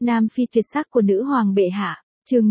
Nam phi tuyệt sắc của nữ hoàng bệ hạ, chương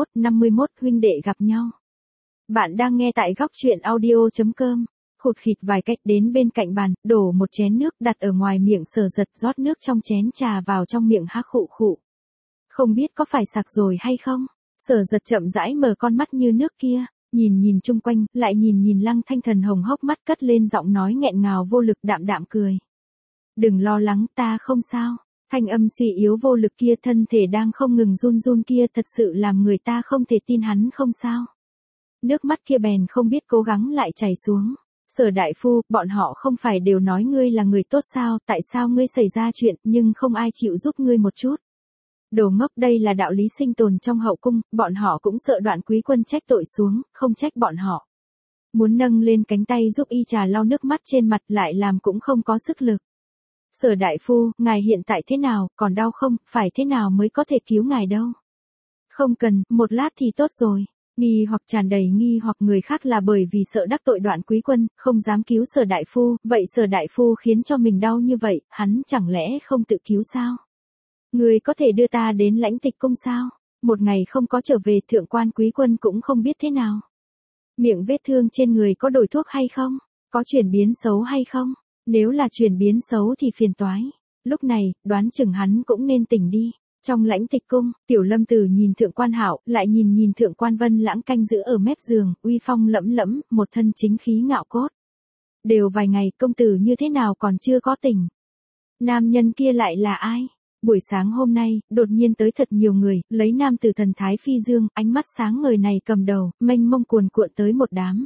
51 huynh đệ gặp nhau. Bạn đang nghe tại góc truyện audio.com. Khụt khịt vài cách đến bên cạnh bàn, đổ một chén nước đặt ở ngoài miệng Sở Giật, rót nước trong chén trà vào trong miệng há khụ khụ. Không biết có phải sặc rồi hay không? Sở Giật chậm rãi mở con mắt như nước kia, nhìn chung quanh, lại nhìn Lăng Thanh Thần hồng hốc mắt, cất lên giọng nói nghẹn ngào vô lực, đạm cười. Đừng lo lắng, ta không sao. Thanh âm suy yếu vô lực kia, thân thể đang không ngừng run kia, thật sự làm người ta không thể tin hắn không sao. Nước mắt kia bèn không biết cố gắng lại chảy xuống. Sở đại phu, bọn họ không phải đều nói ngươi là người tốt sao, tại sao ngươi xảy ra chuyện nhưng không ai chịu giúp ngươi một chút? Đồ ngốc, đây là đạo lý sinh tồn trong hậu cung, bọn họ cũng sợ Đoạn Quý Quân trách tội xuống, không trách bọn họ. Muốn nâng lên cánh tay giúp y trà lau nước mắt trên mặt, lại làm cũng không có sức lực. Sở đại phu, ngài hiện tại thế nào, còn đau không, phải thế nào mới có thể cứu ngài đâu? Không cần, một lát thì tốt rồi. Nghi hoặc tràn đầy nghi hoặc, người khác là bởi vì sợ đắc tội Đoạn Quý Quân, không dám cứu Sở đại phu, vậy Sở đại phu khiến cho mình đau như vậy, hắn chẳng lẽ không tự cứu sao? Người có thể đưa ta đến Lãnh Tịch cung sao? Một ngày không có trở về, Thượng quan Quý Quân cũng không biết thế nào. Miệng vết thương trên người có đổi thuốc hay không? Có chuyển biến xấu hay không? Nếu là chuyển biến xấu thì phiền toái. Lúc này, đoán chừng hắn cũng nên tỉnh đi. Trong Lãnh Tịch cung, Tiểu Lâm Tử nhìn Thượng quan Hạo, lại nhìn Thượng quan Vân Lãng canh giữ ở mép giường, uy phong lẫm lẫm, một thân chính khí ngạo cốt. Đều vài ngày, công tử như thế nào còn chưa có tỉnh? Nam nhân kia lại là ai? Buổi sáng hôm nay, đột nhiên tới thật nhiều người, lấy nam tử thần thái phi dương, ánh mắt sáng ngời này cầm đầu, mênh mông cuồn cuộn tới một đám.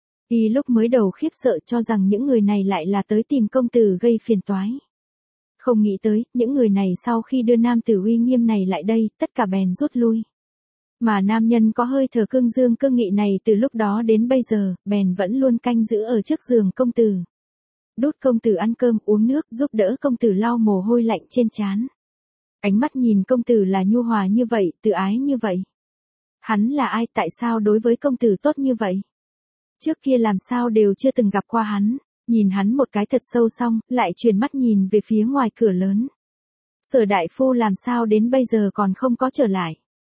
Y lúc mới đầu khiếp sợ cho rằng những người này lại là tới tìm công tử gây phiền toái. Không nghĩ tới, những người này sau khi đưa nam tử uy nghiêm này lại đây, tất cả bèn rút lui. Mà nam nhân có hơi thở cương dương cương nghị này từ lúc đó đến bây giờ, bèn vẫn luôn canh giữ ở trước giường công tử. Đút công tử ăn cơm uống nước, giúp đỡ công tử lau mồ hôi lạnh trên trán. Ánh mắt nhìn công tử là nhu hòa như vậy, từ ái như vậy. Hắn là ai, tại sao đối với công tử tốt như vậy? Trước kia làm sao đều chưa từng gặp qua hắn, nhìn hắn một cái thật sâu xong, lại chuyển mắt nhìn về phía ngoài cửa lớn. Sở đại phu làm sao đến bây giờ còn không có trở lại?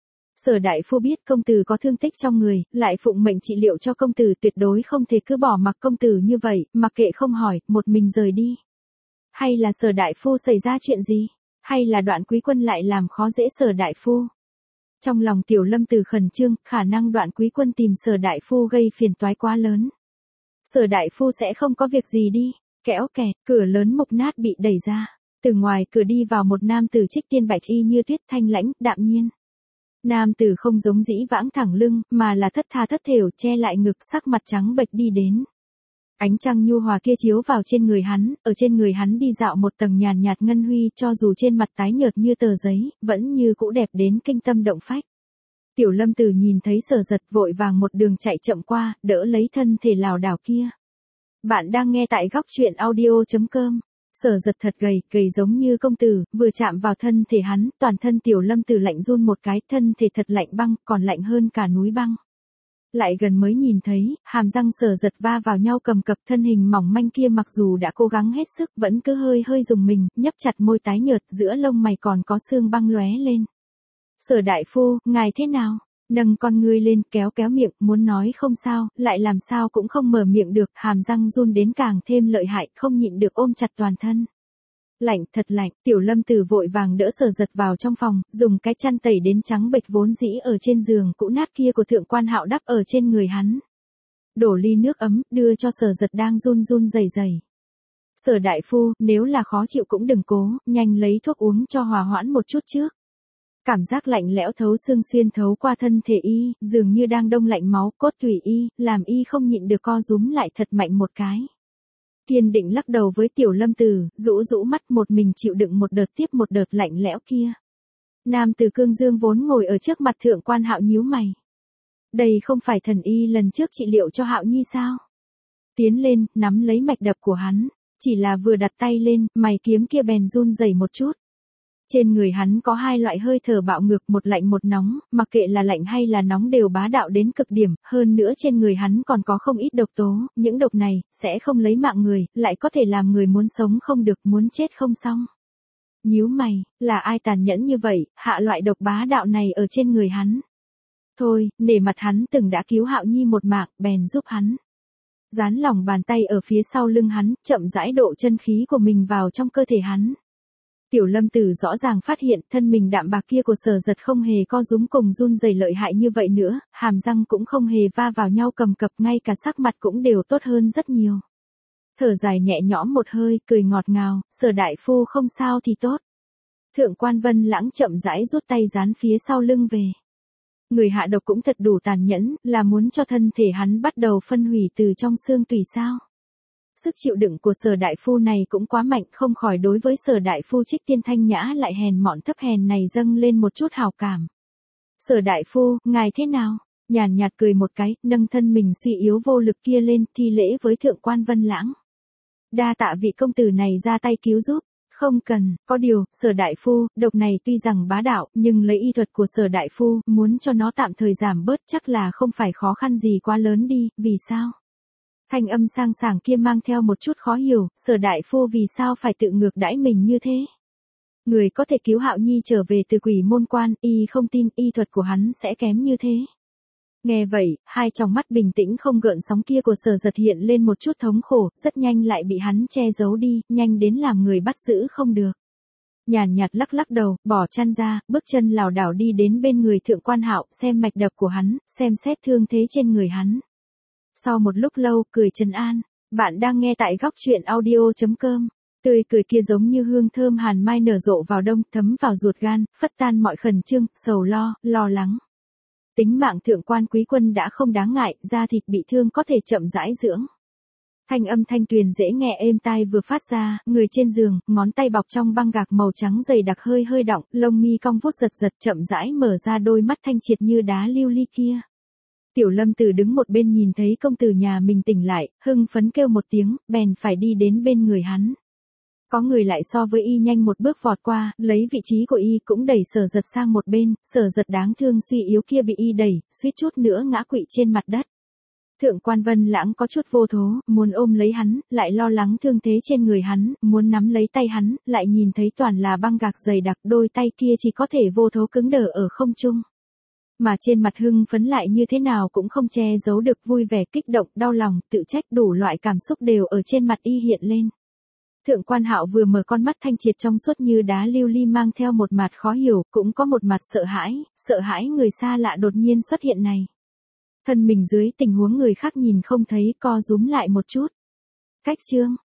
Sở đại phu biết công tử có thương tích trong người, lại phụng mệnh trị liệu cho công tử, tuyệt đối không thể cứ bỏ mặc công tử như vậy, mặc kệ không hỏi, một mình rời đi. Hay là Sở đại phu xảy ra chuyện gì? Hay là Đoạn Quý Quân lại làm khó dễ Sở đại phu? Trong lòng Tiểu Lâm Tử khẩn trương, khả năng Đoạn Quý Quân tìm Sở đại phu gây phiền toái quá lớn. Sở đại phu sẽ không có việc gì đi. Kéo kẹt, cửa lớn mục nát bị đẩy ra. Từ ngoài cửa đi vào một nam tử trích tiên bạch y như tuyết, thanh lãnh, đạm nhiên. Nam tử không giống dĩ vãng thẳng lưng, mà là thất tha thất thểu, che lại ngực, sắc mặt trắng bệch đi đến. Ánh trăng nhu hòa kia chiếu vào trên người hắn, ở trên người hắn đi dạo một tầng nhàn nhạt ngân huy, cho dù trên mặt tái nhợt như tờ giấy, vẫn như cũ đẹp đến kinh tâm động phách. Tiểu Lâm Tử nhìn thấy Sở Giật, vội vàng một đường chạy chậm qua, đỡ lấy thân thể lảo đảo kia. Bạn đang nghe tại góc truyện audio.com. Sở Giật thật gầy giống như công tử, vừa chạm vào thân thể hắn, toàn thân Tiểu Lâm Tử lạnh run một cái, thân thể thật lạnh băng, còn lạnh hơn cả núi băng. Lại gần mới nhìn thấy, hàm răng Sở Giật va vào nhau cầm cập, thân hình mỏng manh kia mặc dù đã cố gắng hết sức, vẫn cứ hơi rùng mình, nhấp chặt môi tái nhợt, giữa lông mày còn có sương băng lóe lên. Sở đại phu, ngài thế nào? Nâng con ngươi lên, kéo miệng, muốn nói không sao, lại làm sao cũng không mở miệng được, hàm răng run đến càng thêm lợi hại, không nhịn được ôm chặt toàn thân. Lạnh, thật lạnh, Tiểu Lâm Tử vội vàng đỡ Sở Giật vào trong phòng, dùng cái chăn tẩy đến trắng bệch vốn dĩ ở trên giường cũ nát kia của Thượng quan Hạo đắp ở trên người hắn. Đổ ly nước ấm, đưa cho Sở Giật đang run rẩy. Sở đại phu, nếu là khó chịu cũng đừng cố, nhanh lấy thuốc uống cho hòa hoãn một chút trước. Cảm giác lạnh lẽo thấu xương xuyên thấu qua thân thể y, dường như đang đông lạnh máu cốt tủy y, làm y không nhịn được co rúm lại thật mạnh một cái. Kiên định lắc đầu với Tiểu Lâm Tử, rũ mắt, một mình chịu đựng một đợt tiếp một đợt lạnh lẽo kia. Nam tử cương dương vốn ngồi ở trước mặt Thượng quan Hạo nhíu mày. Đây không phải thần y lần trước trị liệu cho Hạo Nhi sao? Tiến lên, nắm lấy mạch đập của hắn, chỉ là vừa đặt tay lên, mày kiếm kia bèn run rẩy một chút. Trên người hắn có hai loại hơi thở bạo ngược, một lạnh một nóng, mặc kệ là lạnh hay là nóng đều bá đạo đến cực điểm, hơn nữa trên người hắn còn có không ít độc tố, những độc này, sẽ không lấy mạng người, lại có thể làm người muốn sống không được, muốn chết không xong. Nhíu mày, là ai tàn nhẫn như vậy, hạ loại độc bá đạo này ở trên người hắn. Thôi, nể mặt hắn từng đã cứu Hạo Nhi một mạng, bèn giúp hắn. Dán lòng bàn tay ở phía sau lưng hắn, chậm rãi độ chân khí của mình vào trong cơ thể hắn. Tiểu Lâm Tử rõ ràng phát hiện thân mình đạm bạc kia của Sở Giật không hề co rúm cùng run rẩy lợi hại như vậy nữa, hàm răng cũng không hề va vào nhau cầm cập, ngay cả sắc mặt cũng đều tốt hơn rất nhiều. Thở dài nhẹ nhõm một hơi, cười ngọt ngào, Sở đại phu không sao thì tốt. Thượng quan Vân Lãng chậm rãi rút tay dán phía sau lưng về. Người hạ độc cũng thật đủ tàn nhẫn, là muốn cho thân thể hắn bắt đầu phân hủy từ trong xương tủy sao. Sức chịu đựng của Sở đại phu này cũng quá mạnh, không khỏi đối với Sở đại phu Trích Tiên Thanh Nhã lại hèn mọn thấp hèn này dâng lên một chút hào cảm. Sở đại phu, ngài thế nào? Nhàn nhạt cười một cái, nâng thân mình suy yếu vô lực kia lên, thi lễ với Thượng quan Vân Lãng. Đa tạ vị công tử này ra tay cứu giúp. Không cần, có điều, Sở đại phu, độc này tuy rằng bá đạo, nhưng lấy y thuật của Sở đại phu, muốn cho nó tạm thời giảm bớt chắc là không phải khó khăn gì quá lớn đi, vì sao? Thanh âm sang sảng kia mang theo một chút khó hiểu, Sở đại phu vì sao phải tự ngược đãi mình như thế? Người có thể cứu Hạo Nhi trở về từ Quỷ Môn Quan, y không tin y thuật của hắn sẽ kém như thế. Nghe vậy, hai tròng mắt bình tĩnh không gợn sóng kia của Sở Giật hiện lên một chút thống khổ, rất nhanh lại bị hắn che giấu đi, nhanh đến làm người bắt giữ không được. Nhàn nhạt lắc lắc đầu, bỏ chăn ra, bước chân lảo đảo đi đến bên người Thượng quan Hạo, xem mạch đập của hắn, xem xét thương thế trên người hắn. Sau một lúc lâu, cười trấn an, bạn đang nghe tại góc truyện audio.com. Tươi cười kia giống như hương thơm hàn mai nở rộ vào đông, thấm vào ruột gan, phất tan mọi khẩn trương, sầu lo, lo lắng. Tính mạng Thượng quan Quý Quân đã không đáng ngại, da thịt bị thương có thể chậm rãi dưỡng. Thanh âm thanh tuyền dễ nghe êm tai vừa phát ra, người trên giường, ngón tay bọc trong băng gạc màu trắng dày đặc hơi hơi đọng, lông mi cong vút giật giật chậm rãi mở ra đôi mắt thanh triệt như đá lưu ly kia. Tiểu Lâm Tử đứng một bên nhìn thấy công tử nhà mình tỉnh lại, hưng phấn kêu một tiếng, bèn phải đi đến bên người hắn. Có người lại so với y nhanh một bước vọt qua, lấy vị trí của y cũng đẩy Sở Giật sang một bên, Sở Giật đáng thương suy yếu kia bị y đẩy, suýt chút nữa ngã quỵ trên mặt đất. Thượng quan Vân Lãng có chút vô thố, muốn ôm lấy hắn, lại lo lắng thương thế trên người hắn, muốn nắm lấy tay hắn, lại nhìn thấy toàn là băng gạc dày đặc, đôi tay kia chỉ có thể vô thố cứng đờ ở không trung. Mà trên mặt hưng phấn lại như thế nào cũng không che giấu được vui vẻ, kích động, đau lòng, tự trách, đủ loại cảm xúc đều ở trên mặt y hiện lên. Thượng quan Hạo vừa mở con mắt thanh triệt trong suốt như đá lưu ly mang theo một mặt khó hiểu, cũng có một mặt sợ hãi người xa lạ đột nhiên xuất hiện này. Thân mình dưới tình huống người khác nhìn không thấy co rúm lại một chút. Cách chương.